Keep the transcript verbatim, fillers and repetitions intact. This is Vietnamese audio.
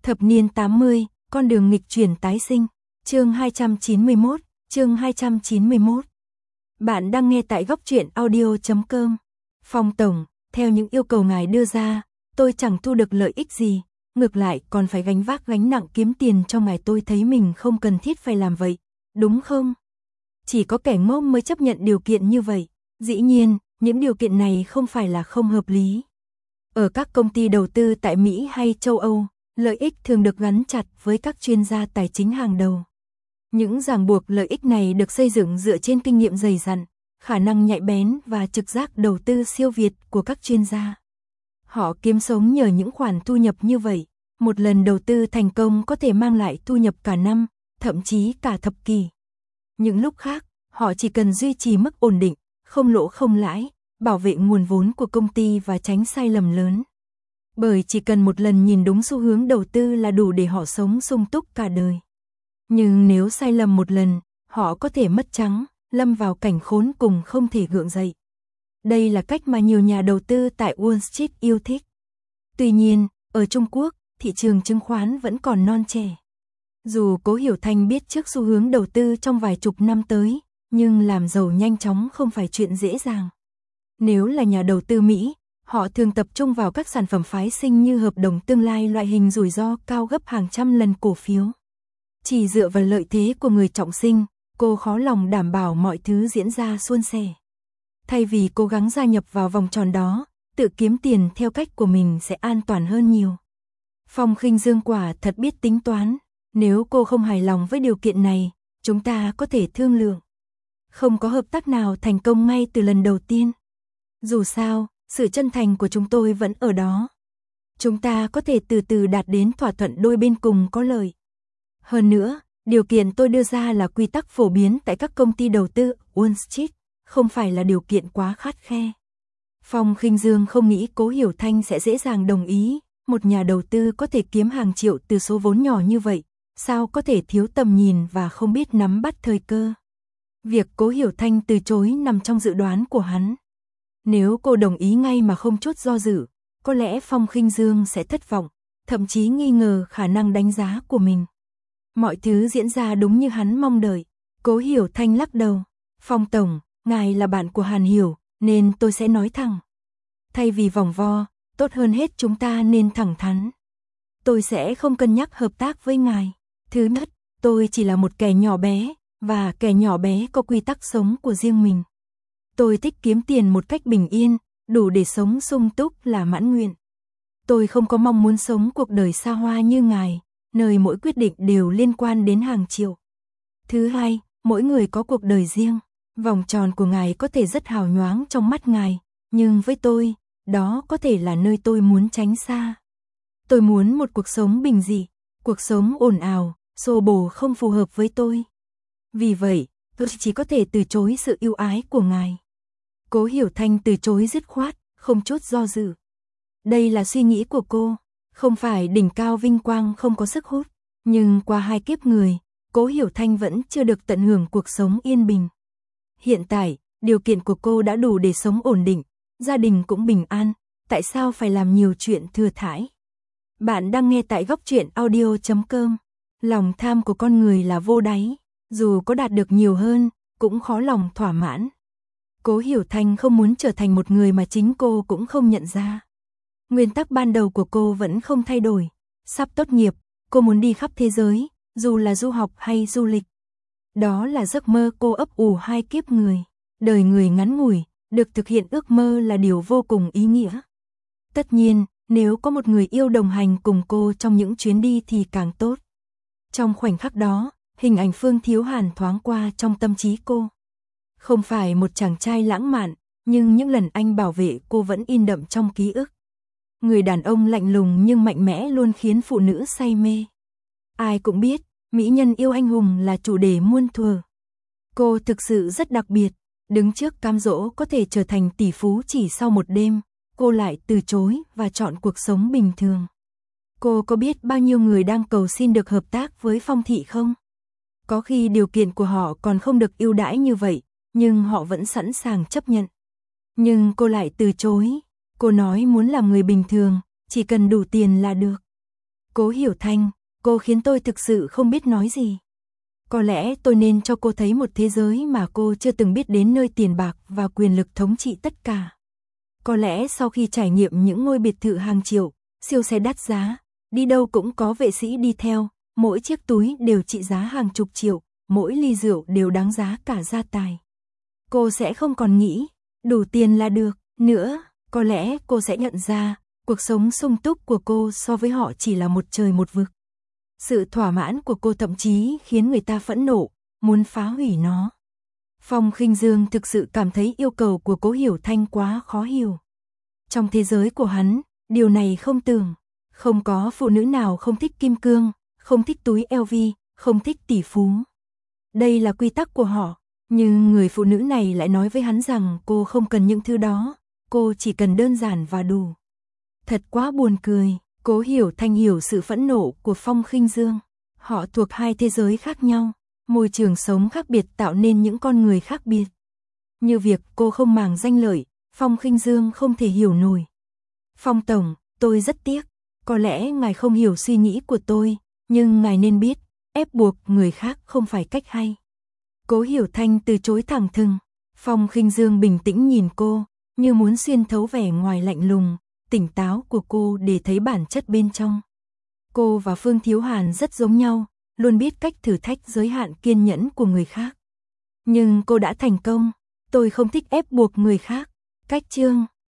Thập niên tám mươi, con đường nghịch chuyển tái sinh. Chương hai trăm chín mươi mốt, chương hai trăm chín mươi mốt. Bạn đang nghe tại góc truyện audio chấm com. Phong tổng, theo những yêu cầu ngài đưa ra, tôi chẳng thu được lợi ích gì, ngược lại còn phải gánh vác gánh nặng kiếm tiền cho ngài, tôi thấy mình không cần thiết phải làm vậy, đúng không? Chỉ có kẻ ngốc mới chấp nhận điều kiện như vậy. Dĩ nhiên, những điều kiện này không phải là không hợp lý. Ở các công ty đầu tư tại Mỹ hay châu Âu, lợi ích thường được gắn chặt với các chuyên gia tài chính hàng đầu. Những ràng buộc lợi ích này được xây dựng dựa trên kinh nghiệm dày dặn, khả năng nhạy bén và trực giác đầu tư siêu việt của các chuyên gia. Họ kiếm sống nhờ những khoản thu nhập như vậy. Một lần đầu tư thành công có thể mang lại thu nhập cả năm, thậm chí cả thập kỷ. Những lúc khác, họ chỉ cần duy trì mức ổn định, không lỗ không lãi, bảo vệ nguồn vốn của công ty và tránh sai lầm lớn. Bởi chỉ cần một lần nhìn đúng xu hướng đầu tư là đủ để họ sống sung túc cả đời. Nhưng nếu sai lầm một lần, họ có thể mất trắng, lâm vào cảnh khốn cùng không thể gượng dậy. Đây là cách mà nhiều nhà đầu tư tại Wall Street yêu thích. Tuy nhiên, ở Trung Quốc, thị trường chứng khoán vẫn còn non trẻ. Dù Cố Hiểu Thanh biết trước xu hướng đầu tư trong vài chục năm tới, nhưng làm giàu nhanh chóng không phải chuyện dễ dàng. Nếu là nhà đầu tư Mỹ, họ thường tập trung vào các sản phẩm phái sinh như hợp đồng tương lai, loại hình rủi ro cao gấp hàng trăm lần cổ phiếu. Chỉ dựa vào lợi thế của người trọng sinh, cô khó lòng đảm bảo mọi thứ diễn ra suôn sẻ. Thay vì cố gắng gia nhập vào vòng tròn đó, tự kiếm tiền theo cách của mình sẽ an toàn hơn nhiều. Phong Khinh Dương quả thật biết tính toán. Nếu cô không hài lòng với điều kiện này, chúng ta có thể thương lượng. Không có hợp tác nào thành công ngay từ lần đầu tiên. Dù sao, sự chân thành của chúng tôi vẫn ở đó. Chúng ta có thể từ từ đạt đến thỏa thuận đôi bên cùng có lợi. Hơn nữa, điều kiện tôi đưa ra là quy tắc phổ biến tại các công ty đầu tư Wall Street, không phải là điều kiện quá khắt khe. Phong Khinh Dương không nghĩ Cố Hiểu Thanh sẽ dễ dàng đồng ý. Một nhà đầu tư có thể kiếm hàng triệu từ số vốn nhỏ như vậy, sao có thể thiếu tầm nhìn và không biết nắm bắt thời cơ. Việc Cố Hiểu Thanh từ chối nằm trong dự đoán của hắn. Nếu cô đồng ý ngay mà không chút do dự, có lẽ Phong Khinh Dương sẽ thất vọng, thậm chí nghi ngờ khả năng đánh giá của mình. Mọi thứ diễn ra đúng như hắn mong đợi. Cố Hiểu Thanh lắc đầu. Phong tổng, ngài là bạn của Hàn Hiểu, nên tôi sẽ nói thẳng. Thay vì vòng vo, tốt hơn hết chúng ta nên thẳng thắn. Tôi sẽ không cân nhắc hợp tác với ngài. Thứ nhất, tôi chỉ là một kẻ nhỏ bé, và kẻ nhỏ bé có quy tắc sống của riêng mình. Tôi thích kiếm tiền một cách bình yên, đủ để sống sung túc là mãn nguyện. Tôi không có mong muốn sống cuộc đời xa hoa như ngài, nơi mỗi quyết định đều liên quan đến hàng triệu. Thứ hai, mỗi người có cuộc đời riêng. Vòng tròn của ngài có thể rất hào nhoáng trong mắt ngài, nhưng với tôi, đó có thể là nơi tôi muốn tránh xa. Tôi muốn một cuộc sống bình dị, cuộc sống ồn ào, xô bồ không phù hợp với tôi. Vì vậy, tôi chỉ có thể từ chối sự ưu ái của ngài. Cố Hiểu Thanh từ chối dứt khoát, không chút do dự. Đây là suy nghĩ của cô, không phải đỉnh cao vinh quang không có sức hút, nhưng qua hai kiếp người, Cố Hiểu Thanh vẫn chưa được tận hưởng cuộc sống yên bình. Hiện tại, điều kiện của cô đã đủ để sống ổn định, gia đình cũng bình an, tại sao phải làm nhiều chuyện thừa thãi? Bạn đang nghe tại góc truyện audio chấm com. Lòng tham của con người là vô đáy, dù có đạt được nhiều hơn, cũng khó lòng thỏa mãn. Cố Hiểu Thanh không muốn trở thành một người mà chính cô cũng không nhận ra. Nguyên tắc ban đầu của cô vẫn không thay đổi. Sắp tốt nghiệp, cô muốn đi khắp thế giới, dù là du học hay du lịch. Đó là giấc mơ cô ấp ủ hai kiếp người. Đời người ngắn ngủi, được thực hiện ước mơ là điều vô cùng ý nghĩa. Tất nhiên, nếu có một người yêu đồng hành cùng cô trong những chuyến đi thì càng tốt. Trong khoảnh khắc đó, hình ảnh Phương Thiếu Hàn thoáng qua trong tâm trí cô. Không phải một chàng trai lãng mạn, nhưng những lần anh bảo vệ cô vẫn in đậm trong ký ức. Người đàn ông lạnh lùng nhưng mạnh mẽ luôn khiến phụ nữ say mê. Ai cũng biết, mỹ nhân yêu anh hùng là chủ đề muôn thuở. Cô thực sự rất đặc biệt, đứng trước cám dỗ có thể trở thành tỷ phú chỉ sau một đêm, cô lại từ chối và chọn cuộc sống bình thường. Cô có biết bao nhiêu người đang cầu xin được hợp tác với Phong thị không? Có khi điều kiện của họ còn không được ưu đãi như vậy, nhưng họ vẫn sẵn sàng chấp nhận. Nhưng cô lại từ chối, cô nói muốn làm người bình thường, chỉ cần đủ tiền là được. Cố Hiểu Thanh, cô khiến tôi thực sự không biết nói gì. Có lẽ tôi nên cho cô thấy một thế giới mà cô chưa từng biết đến, nơi tiền bạc và quyền lực thống trị tất cả. Có lẽ sau khi trải nghiệm những ngôi biệt thự hàng triệu, siêu xe đắt giá, đi đâu cũng có vệ sĩ đi theo, mỗi chiếc túi đều trị giá hàng chục triệu, mỗi ly rượu đều đáng giá cả gia tài. Cô sẽ không còn nghĩ, đủ tiền là được, nữa, có lẽ cô sẽ nhận ra, cuộc sống sung túc của cô so với họ chỉ là một trời một vực. Sự thỏa mãn của cô thậm chí khiến người ta phẫn nộ, muốn phá hủy nó. Phong Khinh Dương thực sự cảm thấy yêu cầu của Cố Hiểu Thanh quá khó hiểu. Trong thế giới của hắn, điều này không tưởng, không có phụ nữ nào không thích kim cương, không thích túi L V, không thích tỷ phú. Đây là quy tắc của họ, nhưng người phụ nữ này lại nói với hắn rằng cô không cần những thứ đó, cô chỉ cần đơn giản và đủ. Thật quá buồn cười. Cố Hiểu Thanh hiểu sự phẫn nộ của Phong Khinh Dương. Họ thuộc hai thế giới khác nhau, môi trường sống khác biệt tạo nên những con người khác biệt. Như việc cô không màng danh lợi, Phong Khinh Dương không thể hiểu nổi. Phong Tổng, tôi rất tiếc, có lẽ ngài không hiểu suy nghĩ của tôi, nhưng ngài nên biết, ép buộc người khác không phải cách hay. Cố Hiểu Thanh từ chối thẳng thừng. Phong Khinh Dương bình tĩnh nhìn cô, như muốn xuyên thấu vẻ ngoài lạnh lùng, tỉnh táo của cô để thấy bản chất bên trong. Cô và Phương Thiếu Hàn rất giống nhau, luôn biết cách thử thách giới hạn kiên nhẫn của người khác. Nhưng cô đã thành công, tôi không thích ép buộc người khác. Cách chương